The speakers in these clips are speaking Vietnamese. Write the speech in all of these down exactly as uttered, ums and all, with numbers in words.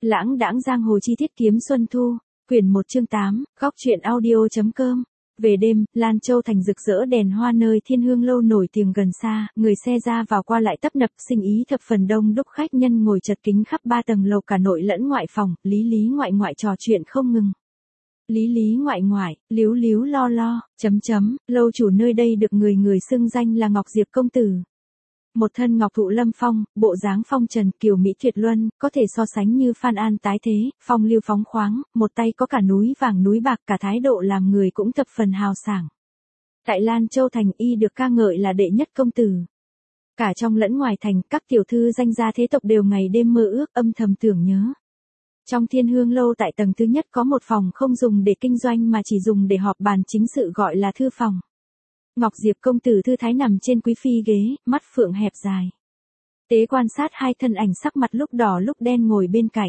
Lãng đãng giang hồ chi tiết kiếm xuân thu, quyển một chương tám, góc truyện audio.com. Về đêm, Lan Châu thành rực rỡ đèn hoa nơi Thiên Hương lâu nổi tiếng gần xa, người xe ra vào qua lại tấp nập, sinh ý thập phần đông đúc, khách nhân ngồi chật kín khắp ba tầng lầu cả nội lẫn ngoại phòng, lý lý ngoại ngoại trò chuyện không ngừng. Lý lý ngoại ngoại, líu líu lo lo, chấm chấm, lâu chủ nơi đây được người người xưng danh là Ngọc Diệp công tử. Một thân ngọc thụ lâm phong, bộ dáng phong trần kiều mỹ tuyệt luân, có thể so sánh như Phan An tái thế, phong lưu phóng khoáng, một tay có cả núi vàng núi bạc, cả thái độ làm người cũng thập phần hào sảng. Tại Lan Châu thành y được ca ngợi là đệ nhất công tử. Cả trong lẫn ngoài thành, các tiểu thư danh gia thế tộc đều ngày đêm mơ ước, âm thầm tưởng nhớ. Trong Thiên Hương lâu tại tầng thứ nhất có một phòng không dùng để kinh doanh mà chỉ dùng để họp bàn chính sự gọi là thư phòng. Ngọc Diệp công tử thư thái nằm trên quý phi ghế, mắt phượng hẹp dài. Tế quan sát hai thân ảnh sắc mặt lúc đỏ lúc đen ngồi bên cạnh.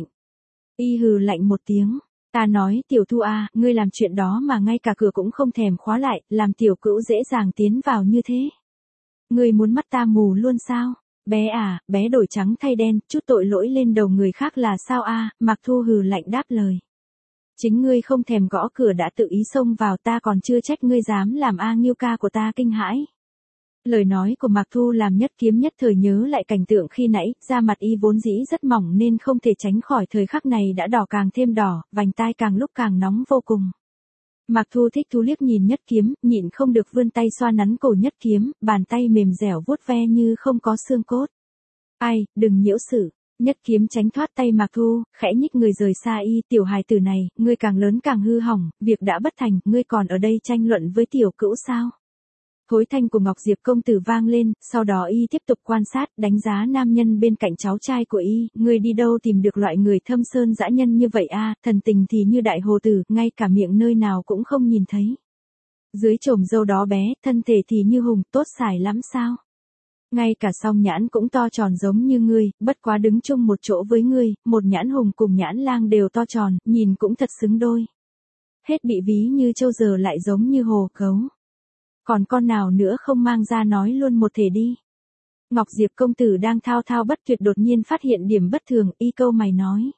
Y hừ lạnh một tiếng. Ta nói tiểu thu a, ngươi làm chuyện đó mà ngay cả cửa cũng không thèm khóa lại, làm tiểu cữu dễ dàng tiến vào như thế. Ngươi muốn mắt ta mù luôn sao? Bé à, bé đổi trắng thay đen, chút tội lỗi lên đầu người khác là sao a? Mạc Thu hừ lạnh đáp lời. Chính ngươi không thèm gõ cửa đã tự ý xông vào, ta còn chưa trách ngươi dám làm A Nghiêu ca của ta kinh hãi. Lời nói của Mạc Thu làm Nhất Kiếm nhất thời nhớ lại cảnh tượng khi nãy, da mặt y vốn dĩ rất mỏng nên không thể tránh khỏi thời khắc này đã đỏ càng thêm đỏ, vành tai càng lúc càng nóng vô cùng. Mạc Thu thích thú liếc nhìn Nhất Kiếm, nhịn không được vươn tay xoa nắn cổ Nhất Kiếm, bàn tay mềm dẻo vuốt ve như không có xương cốt. Ai, đừng nhiễu sự. Nhất Kiếm tránh thoát tay Mạc Thu, khẽ nhích người rời xa y, tiểu hài tử này, ngươi càng lớn càng hư hỏng, việc đã bất thành, ngươi còn ở đây tranh luận với tiểu cữu sao? Hối thanh của Ngọc Diệp công tử vang lên, sau đó y tiếp tục quan sát, đánh giá nam nhân bên cạnh cháu trai của y, ngươi đi đâu tìm được loại người thâm sơn dã nhân như vậy a, thần tình thì như đại hồ tử, ngay cả miệng nơi nào cũng không nhìn thấy. Dưới chòm râu đó bé, thân thể thì như hùng, tốt xài lắm sao? Ngay cả song nhãn cũng to tròn giống như ngươi, bất quá đứng chung một chỗ với ngươi, một nhãn hùng cùng nhãn lang đều to tròn, nhìn cũng thật xứng đôi. Hết bị ví như trâu giờ lại giống như hồ cấu. Còn con nào nữa không mang ra nói luôn một thể đi. Ngọc Diệp công tử đang thao thao bất tuyệt đột nhiên phát hiện điểm bất thường, y câu mày nói.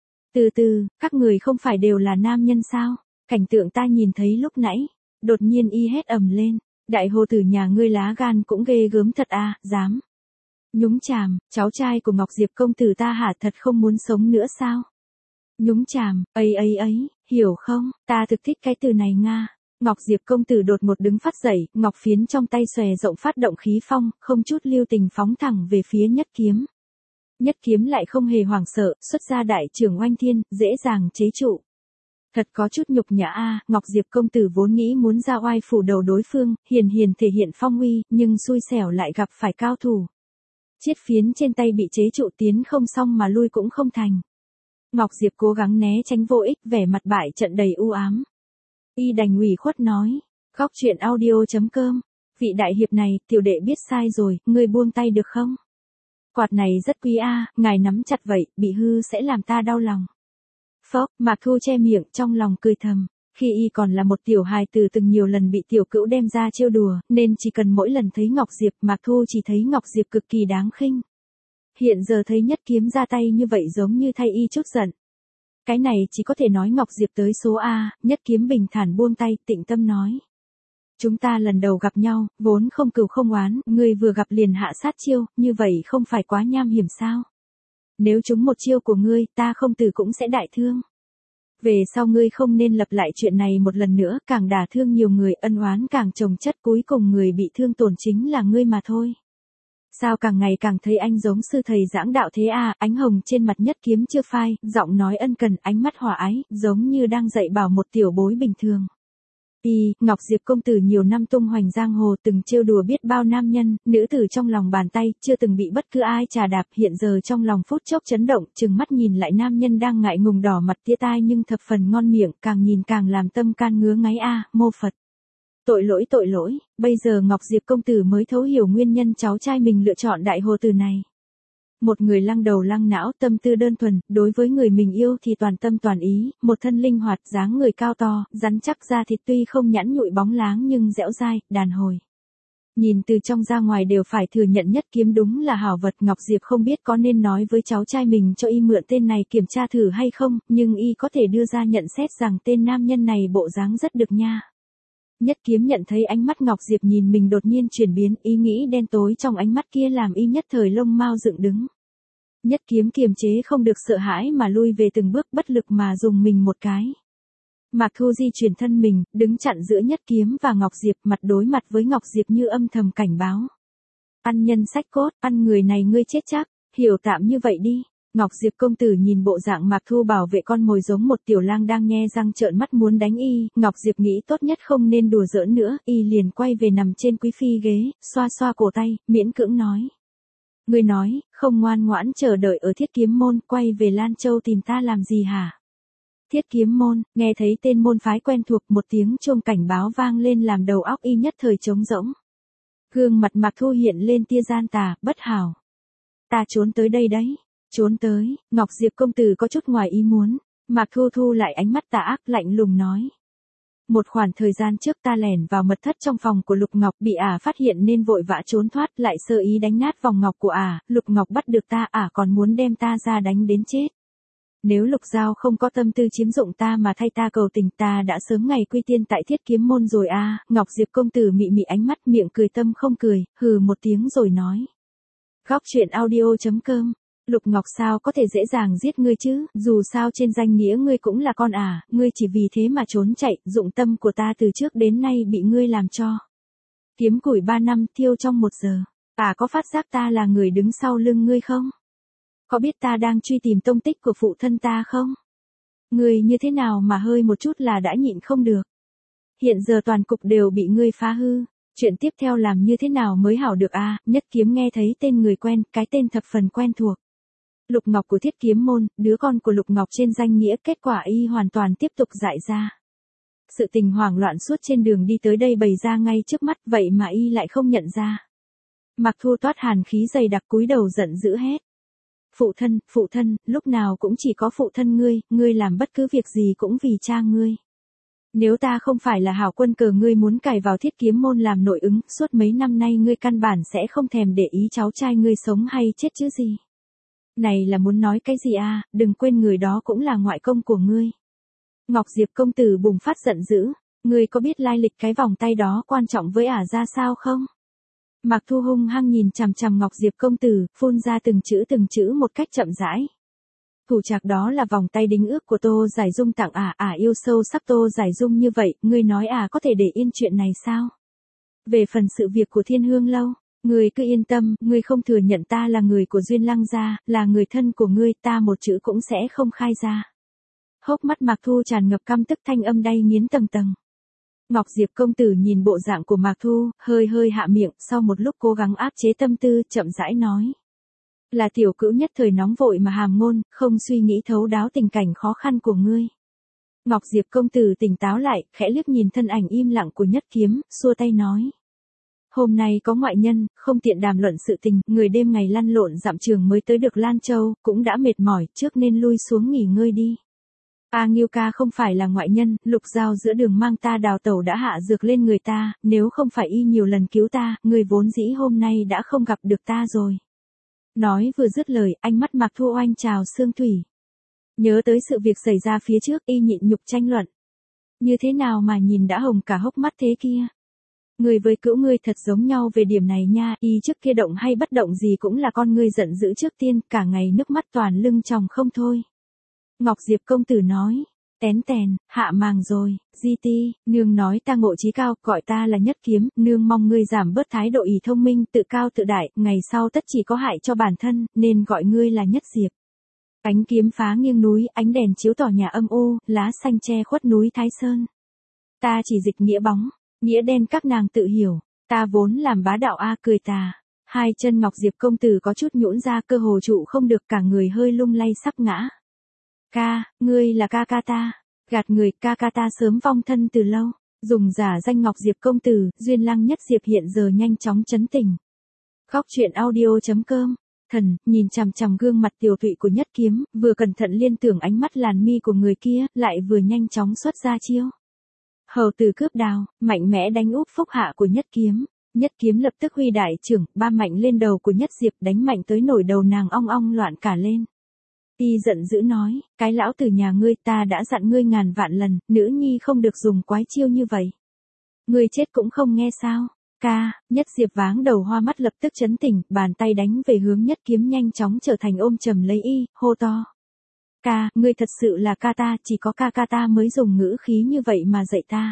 Từ từ, các người không phải đều là nam nhân sao? Cảnh tượng ta nhìn thấy lúc nãy, đột nhiên y hét ầm lên. Đại hồ tử nhà ngươi lá gan cũng ghê gớm thật à, dám. Nhúng chàm, cháu trai của Ngọc Diệp công tử ta hả, thật không muốn sống nữa sao? Nhúng chàm, ấy ấy ấy, hiểu không, ta thực thích cái từ này nga. Ngọc Diệp công tử đột ngột đứng phát dậy, ngọc phiến trong tay xòe rộng phát động khí phong, không chút lưu tình phóng thẳng về phía Nhất Kiếm. Nhất Kiếm lại không hề hoảng sợ, xuất ra đại trưởng oanh thiên, dễ dàng chế trụ. Thật có chút nhục nhã a, Ngọc Diệp công tử vốn nghĩ muốn ra oai phủ đầu đối phương, hiền hiền thể hiện phong uy, nhưng xui xẻo lại gặp phải cao thủ. Chiết phiến trên tay bị chế trụ, tiến không xong mà lui cũng không thành. Ngọc Diệp cố gắng né tránh vô ích, vẻ mặt bại trận đầy u ám. Y đành ủy khuất nói, góc truyện audio.com, vị đại hiệp này, tiểu đệ biết sai rồi, ngươi buông tay được không? Quạt này rất quý a, ngài nắm chặt vậy, bị hư sẽ làm ta đau lòng. Phốc, Mạc Thu che miệng trong lòng cười thầm, khi y còn là một tiểu hài tử từng nhiều lần bị tiểu cữu đem ra trêu đùa, nên chỉ cần mỗi lần thấy Ngọc Diệp, Mạc Thu chỉ thấy Ngọc Diệp cực kỳ đáng khinh. Hiện giờ thấy Nhất Kiếm ra tay như vậy giống như thay y chút giận. Cái này chỉ có thể nói Ngọc Diệp tới số A, Nhất Kiếm bình thản buông tay, tịnh tâm nói. Chúng ta lần đầu gặp nhau, vốn không cừu không oán, ngươi vừa gặp liền hạ sát chiêu, như vậy không phải quá nham hiểm sao? Nếu trúng một chiêu của ngươi, ta không từ cũng sẽ đại thương. Về sau ngươi không nên lặp lại chuyện này một lần nữa, càng đả thương nhiều người, ân oán càng chồng chất, cuối cùng người bị thương tổn chính là ngươi mà thôi. Sao càng ngày càng thấy anh giống sư thầy giảng đạo thế à, ánh hồng trên mặt Nhất Kiếm chưa phai, giọng nói ân cần, ánh mắt hòa ái, giống như đang dạy bảo một tiểu bối bình thường. Y, Ngọc Diệp công tử nhiều năm tung hoành giang hồ, từng trêu đùa biết bao nam nhân, nữ tử trong lòng bàn tay, chưa từng bị bất cứ ai trà đạp, hiện giờ trong lòng phút chốc chấn động, chừng mắt nhìn lại nam nhân đang ngại ngùng đỏ mặt tía tai nhưng thập phần ngon miệng, càng nhìn càng làm tâm can ngứa ngáy a, mô Phật. Tội lỗi tội lỗi, bây giờ Ngọc Diệp công tử mới thấu hiểu nguyên nhân cháu trai mình lựa chọn đại hồ tử này. Một người lăng đầu lăng não, tâm tư đơn thuần, đối với người mình yêu thì toàn tâm toàn ý, một thân linh hoạt, dáng người cao to, rắn chắc da thịt tuy không nhẵn nhụi bóng láng nhưng dẻo dai, đàn hồi. Nhìn từ trong ra ngoài đều phải thừa nhận Nhất Kiếm đúng là hảo vật. Ngọc Diệp không biết có nên nói với cháu trai mình cho y mượn tên này kiểm tra thử hay không, nhưng y có thể đưa ra nhận xét rằng tên nam nhân này bộ dáng rất được nha. Nhất Kiếm nhận thấy ánh mắt Ngọc Diệp nhìn mình đột nhiên chuyển biến, ý nghĩ đen tối trong ánh mắt kia làm y nhất thời lông mao dựng đứng. Nhất Kiếm kiềm chế không được sợ hãi mà lui về từng bước, bất lực mà dùng mình một cái. Mạc Thu di chuyển thân mình, đứng chặn giữa Nhất Kiếm và Ngọc Diệp, mặt đối mặt với Ngọc Diệp như âm thầm cảnh báo. Ăn nhân sách cốt, ăn người này ngươi chết chắc, hiểu tạm như vậy đi. Ngọc Diệp công tử nhìn bộ dạng Mạc Thu bảo vệ con mồi giống một tiểu lang đang nhe răng trợn mắt muốn đánh y, Ngọc Diệp nghĩ tốt nhất không nên đùa giỡn nữa, y liền quay về nằm trên quý phi ghế, xoa xoa cổ tay, miễn cưỡng nói. Ngươi nói, không ngoan ngoãn chờ đợi ở Thiết Kiếm môn, quay về Lan Châu tìm ta làm gì hả? Thiết Kiếm môn, nghe thấy tên môn phái quen thuộc, một tiếng chuông cảnh báo vang lên làm đầu óc y nhất thời trống rỗng. Gương mặt Mạc Thu hiện lên tia gian tà, bất hảo. Ta trốn tới đây đấy. Trốn tới, Ngọc Diệp công tử có chút ngoài ý muốn. Mạc Thu thu lại ánh mắt tà ác lạnh lùng nói. Một khoảng thời gian trước ta lẻn vào mật thất trong phòng của Lục Ngọc, bị ả phát hiện nên vội vã trốn thoát, lại sơ ý đánh nát vòng ngọc của ả, Lục Ngọc bắt được ta, ả còn muốn đem ta ra đánh đến chết. Nếu Lục Giao không có tâm tư chiếm dụng ta mà thay ta cầu tình, ta đã sớm ngày quy tiên tại Thiết Kiếm môn rồi a. À. Ngọc Diệp công tử mị mị ánh mắt, miệng cười tâm không cười, hừ một tiếng rồi nói. Góc truyện audio chấm com. Lục Ngọc sao có thể dễ dàng giết ngươi chứ, dù sao trên danh nghĩa ngươi cũng là con ả, ngươi chỉ vì thế mà trốn chạy, dụng tâm của ta từ trước đến nay bị ngươi làm cho. Kiếm củi ba năm thiêu trong một giờ, ả có phát giác ta là người đứng sau lưng ngươi không? Có biết ta đang truy tìm tông tích của phụ thân ta không? Ngươi như thế nào mà hơi một chút là đã nhịn không được. Hiện giờ toàn cục đều bị ngươi phá hư. Chuyện tiếp theo làm như thế nào mới hảo được a? À? Nhất Kiếm nghe thấy tên người quen, cái tên thập phần quen thuộc. Lục Ngọc của Thiết Kiếm môn, đứa con của Lục Ngọc trên danh nghĩa, kết quả y hoàn toàn tiếp tục dại ra. Sự tình hoảng loạn suốt trên đường đi tới đây bày ra ngay trước mắt, vậy mà y lại không nhận ra. Mạc Thu toát hàn khí dày đặc cúi đầu giận dữ hét. Phụ thân, phụ thân, lúc nào cũng chỉ có phụ thân ngươi, ngươi làm bất cứ việc gì cũng vì cha ngươi. Nếu ta không phải là hảo quân cờ ngươi muốn cài vào Thiết Kiếm môn làm nội ứng, suốt mấy năm nay ngươi căn bản sẽ không thèm để ý cháu trai ngươi sống hay chết chứ gì. Này là muốn nói cái gì à, đừng quên người đó cũng là ngoại công của ngươi. Ngọc Diệp công tử bùng phát giận dữ, ngươi có biết lai lịch cái vòng tay đó quan trọng với ả ra sao không? Mạc Thu hung hăng nhìn chằm chằm Ngọc Diệp công tử, phun ra từng chữ từng chữ một cách chậm rãi. Thủ trạc đó là vòng tay đính ước của Tô Giải Dung tặng ả, ả yêu sâu sắc Tô Giải Dung như vậy, ngươi nói ả có thể để yên chuyện này sao? Về phần sự việc của Thiên Hương lâu, ngươi cứ yên tâm, ngươi không thừa nhận ta là người của Duyên Lăng gia, là người thân của ngươi, ta một chữ cũng sẽ không khai ra. Hốc mắt Mạc Thu tràn ngập căm tức, thanh âm đay nghiến tầng tầng. Ngọc Diệp công tử nhìn bộ dạng của Mạc Thu, hơi hơi hạ miệng, sau một lúc cố gắng áp chế tâm tư, chậm rãi nói. Là tiểu cữu nhất thời nóng vội mà hàm ngôn, không suy nghĩ thấu đáo tình cảnh khó khăn của ngươi. Ngọc Diệp công tử tỉnh táo lại, khẽ liếc nhìn thân ảnh im lặng của Nhất Kiếm, xua tay nói. Hôm nay có ngoại nhân, không tiện đàm luận sự tình, người đêm ngày lăn lộn dặm trường mới tới được Lan Châu, cũng đã mệt mỏi, trước nên lui xuống nghỉ ngơi đi. A Nghiêu ca không phải là ngoại nhân, Lục Giao giữa đường mang ta đào tẩu đã hạ dược lên người ta, nếu không phải y nhiều lần cứu ta, người vốn dĩ hôm nay đã không gặp được ta rồi. Nói vừa dứt lời, ánh mắt Mạc Thu oanh trào xương thủy. Nhớ tới sự việc xảy ra phía trước, y nhịn nhục tranh luận. Như thế nào mà nhìn đã hồng cả hốc mắt thế kia? Người với cữu ngươi thật giống nhau về điểm này nha, y trước kia động hay bất động gì cũng là con ngươi giận dữ trước tiên, cả ngày nước mắt toàn lưng tròng không thôi. Ngọc Diệp công tử nói, tén tèn, hạ màng rồi, di ti, nương nói ta ngộ trí cao, gọi ta là Nhất Kiếm, nương mong ngươi giảm bớt thái độ ỷ thông minh, tự cao tự đại, ngày sau tất chỉ có hại cho bản thân, nên gọi ngươi là Nhất Diệp. Ánh kiếm phá nghiêng núi, ánh đèn chiếu tỏ nhà âm u, lá xanh che khuất núi Thái Sơn. Ta chỉ dịch nghĩa bóng, nghĩa đen các nàng tự hiểu, ta vốn làm bá đạo a cười tà. Hai chân Ngọc Diệp công tử có chút nhũn ra, cơ hồ trụ không được, cả người hơi lung lay sắp ngã. Ca, ngươi là ca ca ta, gạt người, ca ca ta sớm vong thân từ lâu, dùng giả danh Ngọc Diệp công tử, Duyên Lăng Nhất Diệp hiện giờ nhanh chóng chấn tình. Góc truyện audio chấm com. Thần, nhìn chằm chằm gương mặt tiều tụy của Nhất Kiếm, vừa cẩn thận liên tưởng ánh mắt làn mi của người kia, lại vừa nhanh chóng xuất ra chiêu. Hầu tử cướp đào, mạnh mẽ đánh úp phúc hạ của Nhất Kiếm. Nhất kiếm lập tức huy đại trưởng, ba mạnh lên đầu của Nhất Diệp, đánh mạnh tới nổi đầu nàng ong ong loạn cả lên. Y giận dữ nói, cái lão tử nhà ngươi, ta đã dặn ngươi ngàn vạn lần, nữ nhi không được dùng quái chiêu như vậy. Ngươi chết cũng không nghe sao? Ca, Nhất Diệp váng đầu hoa mắt lập tức chấn tỉnh, bàn tay đánh về hướng Nhất kiếm nhanh chóng trở thành ôm chầm lấy y, hô to. Ca, ngươi thật sự là ca ta, chỉ có ca ca ta mới dùng ngữ khí như vậy mà dạy ta.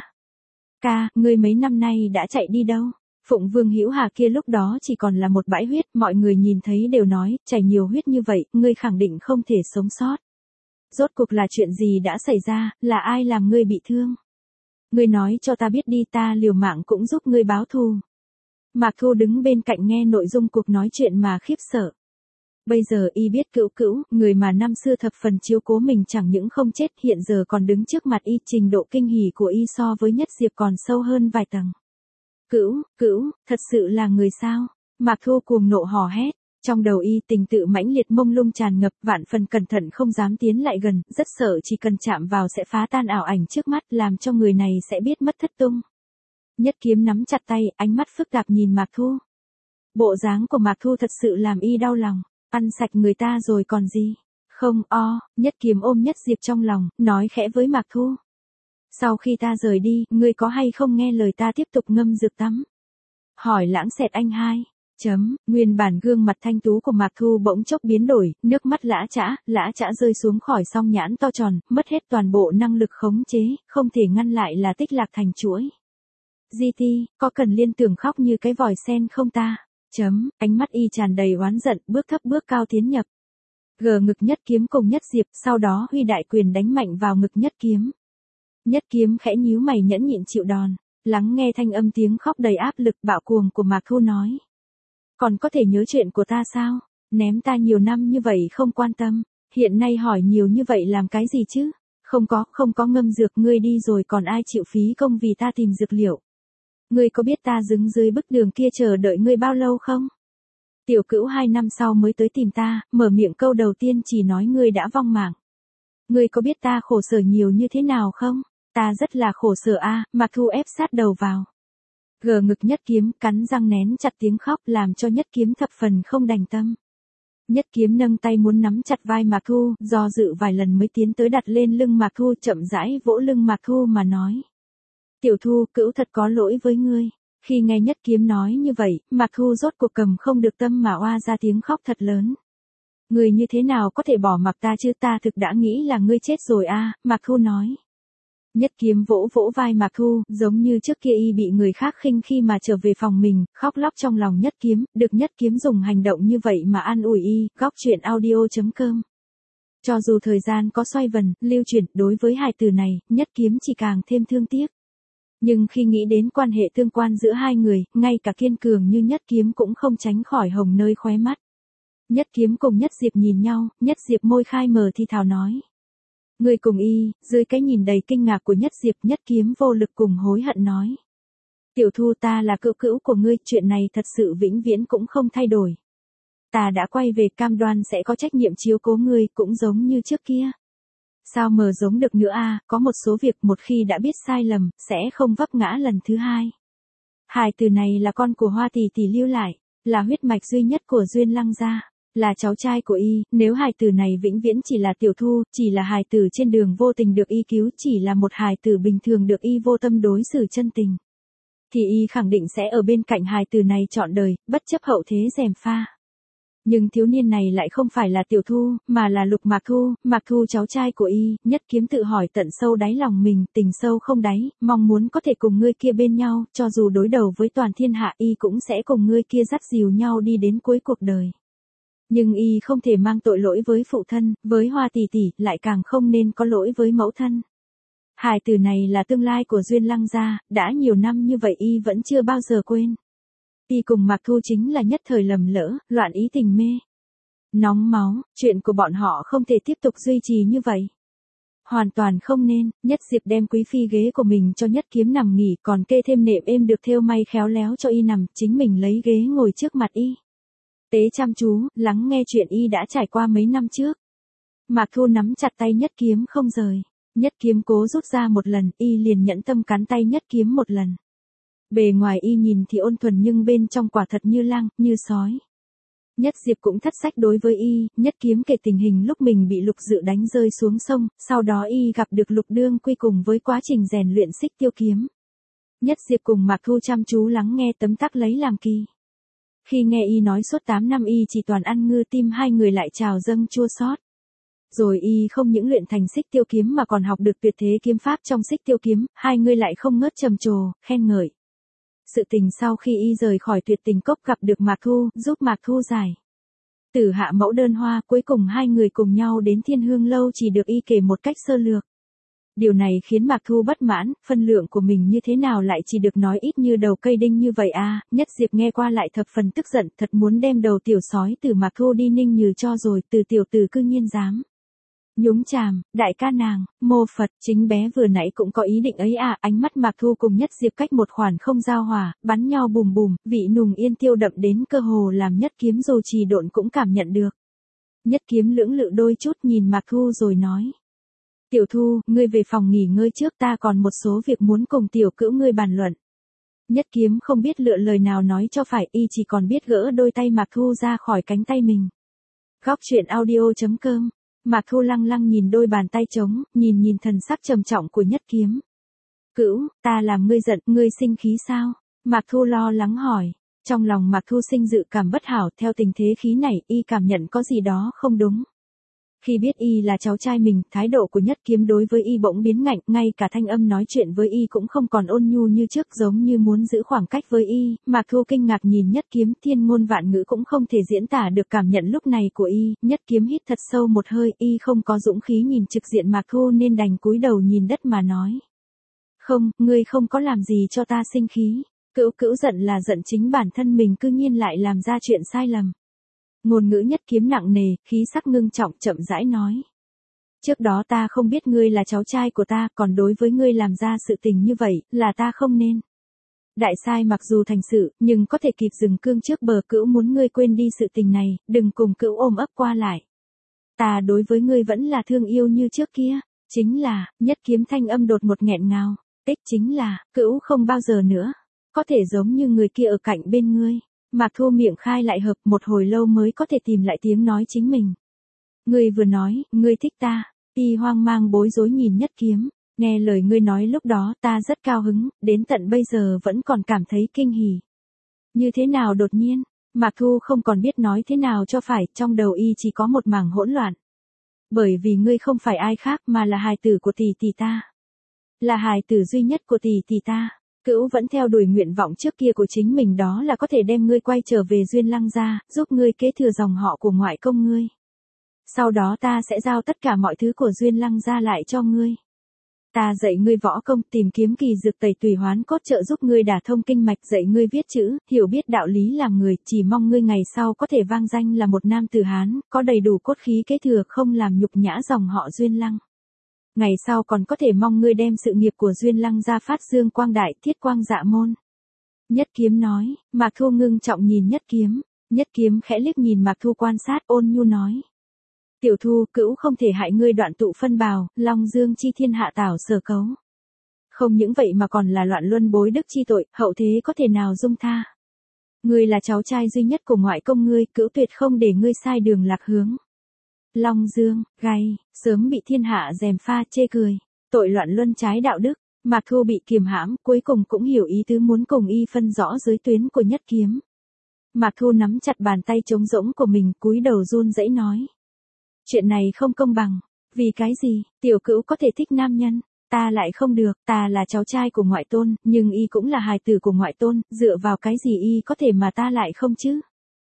Ca, ngươi mấy năm nay đã chạy đi đâu? Phụng Vương Hữu Hà kia lúc đó chỉ còn là một bãi huyết, mọi người nhìn thấy đều nói, chảy nhiều huyết như vậy, ngươi khẳng định không thể sống sót. Rốt cuộc là chuyện gì đã xảy ra, là ai làm ngươi bị thương? Ngươi nói cho ta biết đi, ta liều mạng cũng giúp ngươi báo thù. Mạc Thu đứng bên cạnh nghe nội dung cuộc nói chuyện mà khiếp sợ. Bây giờ y biết Cửu Cửu, người mà năm xưa thập phần chiếu cố mình chẳng những không chết, hiện giờ còn đứng trước mặt y, trình độ kinh hỉ của y so với Nhất Diệp còn sâu hơn vài tầng. Cửu, Cửu, thật sự là người sao? Mạc Thu cuồng nộ hò hét, trong đầu y tình tự mãnh liệt mông lung tràn ngập, vạn phần cẩn thận không dám tiến lại gần, rất sợ chỉ cần chạm vào sẽ phá tan ảo ảnh trước mắt, làm cho người này sẽ biết mất thất tung. Nhất kiếm nắm chặt tay, ánh mắt phức tạp nhìn Mạc Thu. Bộ dáng của Mạc Thu thật sự làm y đau lòng, ăn sạch người ta rồi còn gì? Không, o, Nhất kiếm ôm Nhất Diệp trong lòng, nói khẽ với Mạc Thu. Sau khi ta rời đi, ngươi có hay không nghe lời ta tiếp tục ngâm dược tắm? Hỏi lãng xẹt anh hai. Chấm, nguyên bản gương mặt thanh tú của Mạc Thu bỗng chốc biến đổi, nước mắt lã chã, lã chã rơi xuống khỏi song nhãn to tròn, mất hết toàn bộ năng lực khống chế, không thể ngăn lại là tích lạc thành chuỗi. giê tê, có cần liên tưởng khóc như cái vòi sen không ta? Chấm, ánh mắt y tràn đầy oán giận, bước thấp bước cao tiến nhập. Gờ ngực Nhất kiếm cùng Nhất Diệp, sau đó huy đại quyền đánh mạnh vào ngực Nhất kiếm. Nhất kiếm khẽ nhíu mày nhẫn nhịn chịu đòn, lắng nghe thanh âm tiếng khóc đầy áp lực bạo cuồng của Mạc Thu nói. Còn có thể nhớ chuyện của ta sao? Ném ta nhiều năm như vậy không quan tâm, hiện nay hỏi nhiều như vậy làm cái gì chứ? Không có, không có ngâm dược, ngươi đi rồi còn ai chịu phí công vì ta tìm dược liệu? Ngươi có biết ta đứng dưới bức đường kia chờ đợi ngươi bao lâu không? Tiểu Cửu hai năm sau mới tới tìm ta, mở miệng câu đầu tiên chỉ nói ngươi đã vong mạng. Ngươi có biết ta khổ sở nhiều như thế nào không? Ta rất là khổ sở a, à, Mạc Thu ép sát đầu vào. Gờ ngực Nhất kiếm, cắn răng nén chặt tiếng khóc làm cho Nhất kiếm thập phần không đành tâm. Nhất kiếm nâng tay muốn nắm chặt vai Mạc Thu, do dự vài lần mới tiến tới đặt lên lưng Mạc Thu, chậm rãi vỗ lưng Mạc Thu mà nói. Tiểu Thu, Cửu thật có lỗi với ngươi. Khi nghe Nhất kiếm nói như vậy, Mạc Thu rốt cuộc cầm không được tâm mà oa ra tiếng khóc thật lớn. Ngươi như thế nào có thể bỏ mặc ta chứ, ta thực đã nghĩ là ngươi chết rồi a, à, Mạc Thu nói. Nhất kiếm vỗ vỗ vai Mạc Thu, giống như trước kia y bị người khác khinh khi mà trở về phòng mình, khóc lóc trong lòng Nhất kiếm, được Nhất kiếm dùng hành động như vậy mà an ủi y, góc chuyện audio chấm com. Cho dù thời gian có xoay vần, lưu chuyển, đối với hài từ này, Nhất kiếm chỉ càng thêm thương tiếc. Nhưng khi nghĩ đến quan hệ tương quan giữa hai người, ngay cả kiên cường như Nhất kiếm cũng không tránh khỏi hồng nơi khóe mắt. Nhất kiếm cùng Nhất Diệp nhìn nhau, Nhất Diệp môi khai mờ thì thào nói. Người cùng y, dưới cái nhìn đầy kinh ngạc của Nhất Diệp, Nhất kiếm vô lực cùng hối hận nói. Tiểu Thu, ta là Cửu Cửu của ngươi, chuyện này thật sự vĩnh viễn cũng không thay đổi. Ta đã quay về, cam đoan sẽ có trách nhiệm chiếu cố ngươi, cũng giống như trước kia. Sao mờ giống được nữa a, à, có một số việc một khi đã biết sai lầm, sẽ không vấp ngã lần thứ hai. Hài từ này là con của Hoa tỷ tỷ lưu lại, là huyết mạch duy nhất của Duyên Lăng gia. Là cháu trai của y, nếu hài tử này vĩnh viễn chỉ là Tiểu Thu, chỉ là hài tử trên đường vô tình được y cứu, chỉ là một hài tử bình thường được y vô tâm đối xử chân tình, thì y khẳng định sẽ ở bên cạnh hài tử này trọn đời, bất chấp hậu thế gièm pha. Nhưng thiếu niên này lại không phải là Tiểu Thu, mà là Lục Mạc Thu, Mạc Thu cháu trai của y. Nhất kiếm tự hỏi tận sâu đáy lòng mình, tình sâu không đáy, mong muốn có thể cùng ngươi kia bên nhau, cho dù đối đầu với toàn thiên hạ y cũng sẽ cùng ngươi kia dắt dìu nhau đi đến cuối cuộc đời. Nhưng y không thể mang tội lỗi với phụ thân, với Hoa tỷ tỷ, lại càng không nên có lỗi với mẫu thân. Hài tử này là tương lai của Duyên Lăng gia, đã nhiều năm như vậy y vẫn chưa bao giờ quên. Y cùng Mạc Thu chính là nhất thời lầm lỡ, loạn ý tình mê. Nóng máu, chuyện của bọn họ không thể tiếp tục duy trì như vậy. Hoàn toàn không nên. Nhất Diệp đem quý phi ghế của mình cho Nhất kiếm nằm nghỉ, còn kê thêm nệm êm được thêu may khéo léo cho y nằm, chính mình lấy ghế ngồi trước mặt y. Tế chăm chú, lắng nghe chuyện y đã trải qua mấy năm trước. Mạc Thu nắm chặt tay Nhất kiếm không rời. Nhất kiếm cố rút ra một lần, y liền nhẫn tâm cắn tay Nhất kiếm một lần. Bề ngoài y nhìn thì ôn thuần nhưng bên trong quả thật như lang, như sói. Nhất Diệp cũng thất sách đối với y, Nhất Kiếm kể tình hình lúc mình bị Lục Dự đánh rơi xuống sông, sau đó y gặp được Lục Đương Quy cùng với quá trình rèn luyện xích tiêu kiếm. Nhất Diệp cùng Mạc Thu chăm chú lắng nghe tấm tắc lấy làm kỳ. Khi nghe y nói suốt tám năm y chỉ toàn ăn ngư, tim hai người lại trào dâng chua xót. Rồi y không những luyện thành xích tiêu kiếm mà còn học được tuyệt thế kiếm pháp trong xích tiêu kiếm, hai người lại không ngớt trầm trồ, khen ngợi. Sự tình sau khi y rời khỏi Tuyệt Tình Cốc gặp được Mạc Thu, giúp Mạc Thu giải Tử hạ mẫu đơn hoa, cuối cùng hai người cùng nhau đến Thiên Hương Lâu chỉ được y kể một cách sơ lược. Điều này khiến Mạc Thu bất mãn, phân lượng của mình như thế nào lại chỉ được nói ít như đầu cây đinh như vậy à, Nhất Diệp nghe qua lại thập phần tức giận, thật muốn đem đầu tiểu sói từ Mạc Thu đi ninh như cho rồi, từ tiểu tử cư nhiên dám. Nhúng chàm, đại ca nàng, mô Phật, chính bé vừa nãy cũng có ý định ấy à, ánh mắt Mạc Thu cùng Nhất Diệp cách một khoản không giao hòa, bắn nhau bùm bùm, vị nùng yên tiêu đậm đến cơ hồ làm Nhất Kiếm dù trì độn cũng cảm nhận được. Nhất Kiếm lưỡng lự đôi chút nhìn Mạc Thu rồi nói. Tiểu Thu, ngươi về phòng nghỉ ngơi trước, ta còn một số việc muốn cùng tiểu cữu ngươi bàn luận. Nhất Kiếm không biết lựa lời nào nói cho phải, y chỉ còn biết gỡ đôi tay Mạc Thu ra khỏi cánh tay mình. Góc truyện audio chấm com. Mạc Thu lăng lăng nhìn đôi bàn tay trống, nhìn nhìn thần sắc trầm trọng của Nhất Kiếm. Cữu, ta làm ngươi giận, ngươi sinh khí sao? Mạc Thu lo lắng hỏi. Trong lòng Mạc Thu sinh dự cảm bất hảo, theo tình thế khí này, y cảm nhận có gì đó không đúng. Khi biết y là cháu trai mình, thái độ của Nhất Kiếm đối với y bỗng biến ngạnh, ngay cả thanh âm nói chuyện với y cũng không còn ôn nhu như trước, giống như muốn giữ khoảng cách với y. Mạc Thu kinh ngạc nhìn Nhất Kiếm, thiên ngôn vạn ngữ cũng không thể diễn tả được cảm nhận lúc này của y. Nhất Kiếm hít thật sâu một hơi, y không có dũng khí nhìn trực diện Mạc Thu nên đành cúi đầu nhìn đất mà nói. Không, ngươi không có làm gì cho ta sinh khí. Cữu cữu giận là giận chính bản thân mình cư nhiên lại làm ra chuyện sai lầm. Ngôn ngữ Nhất Kiếm nặng nề, khí sắc ngưng trọng, chậm rãi nói. Trước đó ta không biết ngươi là cháu trai của ta, còn đối với ngươi làm ra sự tình như vậy, là ta không nên. Đại sai mặc dù thành sự, nhưng có thể kịp dừng cương trước bờ, cữu muốn ngươi quên đi sự tình này, đừng cùng cữu ôm ấp qua lại. Ta đối với ngươi vẫn là thương yêu như trước kia, chính là, Nhất Kiếm thanh âm đột một nghẹn ngào, tích chính là, cữu không bao giờ nữa, có thể giống như người kia ở cạnh bên ngươi. Mạc Thu miệng khai lại hợp, một hồi lâu mới có thể tìm lại tiếng nói chính mình. Ngươi vừa nói, ngươi thích ta, y hoang mang bối rối nhìn Nhất Kiếm, nghe lời ngươi nói lúc đó ta rất cao hứng, đến tận bây giờ vẫn còn cảm thấy kinh hỉ. Như thế nào đột nhiên, Mạc Thu không còn biết nói thế nào cho phải, trong đầu y chỉ có một mảng hỗn loạn. Bởi vì ngươi không phải ai khác mà là hài tử của tỷ tỷ ta. Là hài tử duy nhất của tỷ tỷ ta. Cữu vẫn theo đuổi nguyện vọng trước kia của chính mình, đó là có thể đem ngươi quay trở về Duyên Lăng gia, giúp ngươi kế thừa dòng họ của ngoại công ngươi. Sau đó ta sẽ giao tất cả mọi thứ của Duyên Lăng gia lại cho ngươi. Ta dạy ngươi võ công, tìm kiếm kỳ dược tẩy tùy hoán cốt, trợ giúp ngươi đả thông kinh mạch, dạy ngươi viết chữ, hiểu biết đạo lý làm người, chỉ mong ngươi ngày sau có thể vang danh là một nam tử Hán, có đầy đủ cốt khí kế thừa, không làm nhục nhã dòng họ Duyên Lăng. Ngày sau còn có thể mong ngươi đem sự nghiệp của Duyên Lăng gia phát dương quang đại, thiết quang dạ môn. Nhất Kiếm nói. Mạc Thu ngưng trọng nhìn Nhất Kiếm. Nhất Kiếm khẽ liếc nhìn Mạc Thu quan sát, ôn nhu nói. Tiểu Thu, cữu không thể hại ngươi đoạn tụ phân bào, long dương chi thiên hạ tảo sở cấu. Không những vậy mà còn là loạn luân bối đức chi tội, hậu thế có thể nào dung tha. Ngươi là cháu trai duy nhất của ngoại công ngươi, cữu tuyệt không để ngươi sai đường lạc hướng. Long Dương, gay, sớm bị thiên hạ gièm pha chê cười, tội loạn luân trái đạo đức. Mạc Thu bị kiềm hãm, cuối cùng cũng hiểu ý tứ muốn cùng y phân rõ giới tuyến của Nhất Kiếm. Mạc Thu nắm chặt bàn tay trống rỗng của mình, cúi đầu run rẩy nói. Chuyện này không công bằng, vì cái gì, tiểu cữu có thể thích nam nhân, ta lại không được, ta là cháu trai của ngoại tôn, nhưng y cũng là hài tử của ngoại tôn, dựa vào cái gì y có thể mà ta lại không chứ?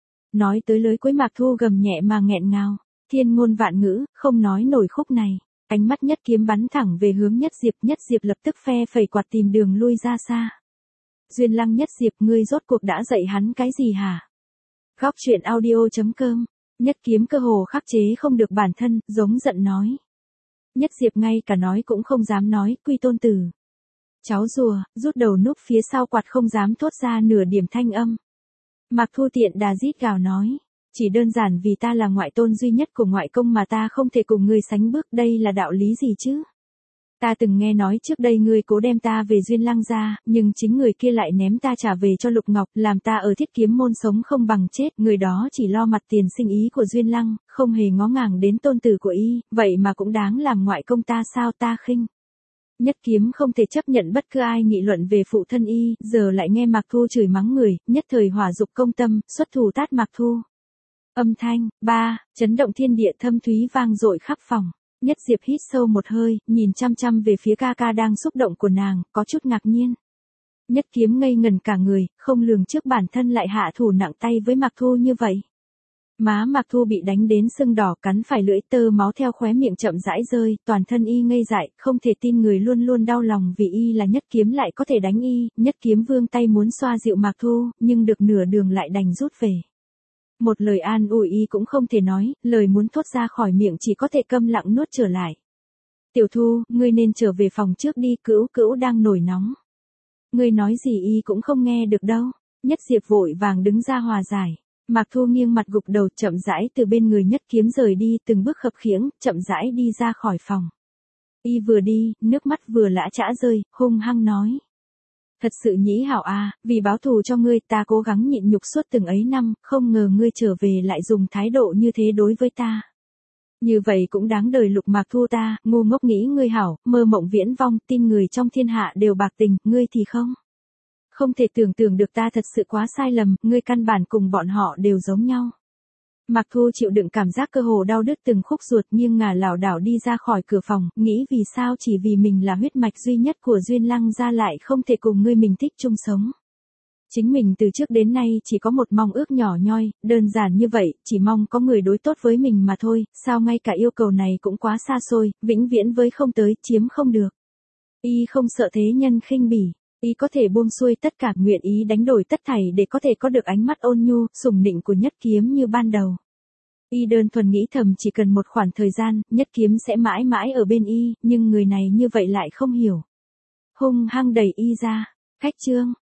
Nói tới lưới cuối Mạc Thu gầm nhẹ mà nghẹn ngào. Thiên ngôn vạn ngữ, không nói nổi khúc này. Ánh mắt Nhất Kiếm bắn thẳng về hướng Nhất Diệp, Nhất Diệp lập tức phe phẩy quạt tìm đường lui ra xa. Duyên Lăng Nhất Diệp, ngươi rốt cuộc đã dạy hắn cái gì hả? Góc truyện audio chấm com. Nhất Kiếm cơ hồ khắc chế không được bản thân, giống giận nói. Nhất Diệp ngay cả nói cũng không dám nói, quy tôn tử. Cháu rùa, rút đầu núp phía sau quạt không dám thốt ra nửa điểm thanh âm. Mạc Thu tiện đà rít gào nói. Chỉ đơn giản vì ta là ngoại tôn duy nhất của ngoại công mà ta không thể cùng ngươi sánh bước, đây là đạo lý gì chứ? Ta từng nghe nói trước đây ngươi cố đem ta về Duyên Lăng ra, nhưng chính người kia lại ném ta trả về cho Lục Ngọc, làm ta ở Thiết Kiếm môn sống không bằng chết, người đó chỉ lo mặt tiền sinh ý của Duyên Lăng, không hề ngó ngàng đến tôn tử của y, vậy mà cũng đáng làm ngoại công ta sao, ta khinh. Nhất Kiếm không thể chấp nhận bất cứ ai nghị luận về phụ thân y, giờ lại nghe Mạc Thu chửi mắng người, nhất thời hỏa dục công tâm, xuất thủ tát Mạc Thu. Âm thanh, ba, chấn động thiên địa thâm thúy vang dội khắp phòng. Nhất Diệp hít sâu một hơi, nhìn chăm chăm về phía ca ca đang xúc động của nàng, có chút ngạc nhiên. Nhất Kiếm ngây ngẩn cả người, không lường trước bản thân lại hạ thủ nặng tay với Mạc Thu như vậy. Má Mạc Thu bị đánh đến sưng đỏ, cắn phải lưỡi, tơ máu theo khóe miệng chậm rãi rơi, toàn thân y ngây dại, không thể tin người luôn luôn đau lòng vì y là Nhất Kiếm lại có thể đánh y. Nhất Kiếm vươn tay muốn xoa dịu Mạc Thu, nhưng được nửa đường lại đành rút về. Một lời an ủi y cũng không thể nói, lời muốn thốt ra khỏi miệng chỉ có thể câm lặng nuốt trở lại. Tiểu Thu, ngươi nên trở về phòng trước đi, Cữu Cữu đang nổi nóng. Ngươi nói gì y cũng không nghe được đâu. Nhất Diệp vội vàng đứng ra hòa giải. Mạc Thu nghiêng mặt gục đầu, chậm rãi từ bên người Nhất Kiếm rời đi, từng bước khập khiễng, chậm rãi đi ra khỏi phòng. Y vừa đi, nước mắt vừa lã chã rơi, hung hăng nói. Thật sự Nhĩ Hảo à, vì báo thù cho ngươi ta cố gắng nhịn nhục suốt từng ấy năm, không ngờ ngươi trở về lại dùng thái độ như thế đối với ta. Như vậy cũng đáng đời Lục Mạc Thu ta, ngu ngốc nghĩ ngươi hảo, mơ mộng viễn vong, tin người trong thiên hạ đều bạc tình, ngươi thì không. Không thể tưởng tượng được ta thật sự quá sai lầm, ngươi căn bản cùng bọn họ đều giống nhau. Mạc Thu chịu đựng cảm giác cơ hồ đau đứt từng khúc ruột, nhưng ngả lảo đảo đi ra khỏi cửa phòng, nghĩ vì sao chỉ vì mình là huyết mạch duy nhất của Duyên Lăng gia lại không thể cùng ngươi mình thích chung sống. Chính mình từ trước đến nay chỉ có một mong ước nhỏ nhoi, đơn giản như vậy, chỉ mong có người đối tốt với mình mà thôi, sao ngay cả yêu cầu này cũng quá xa xôi, vĩnh viễn với không tới, chiếm không được. Y không sợ thế nhân khinh bỉ. Y có thể buông xuôi tất cả, nguyện ý đánh đổi tất thảy để có thể có được ánh mắt ôn nhu, sủng nịnh của Nhất Kiếm như ban đầu. Y đơn thuần nghĩ thầm chỉ cần một khoảng thời gian, Nhất Kiếm sẽ mãi mãi ở bên Y, nhưng người này như vậy lại không hiểu. Hung hăng đẩy Y ra. Khách chương.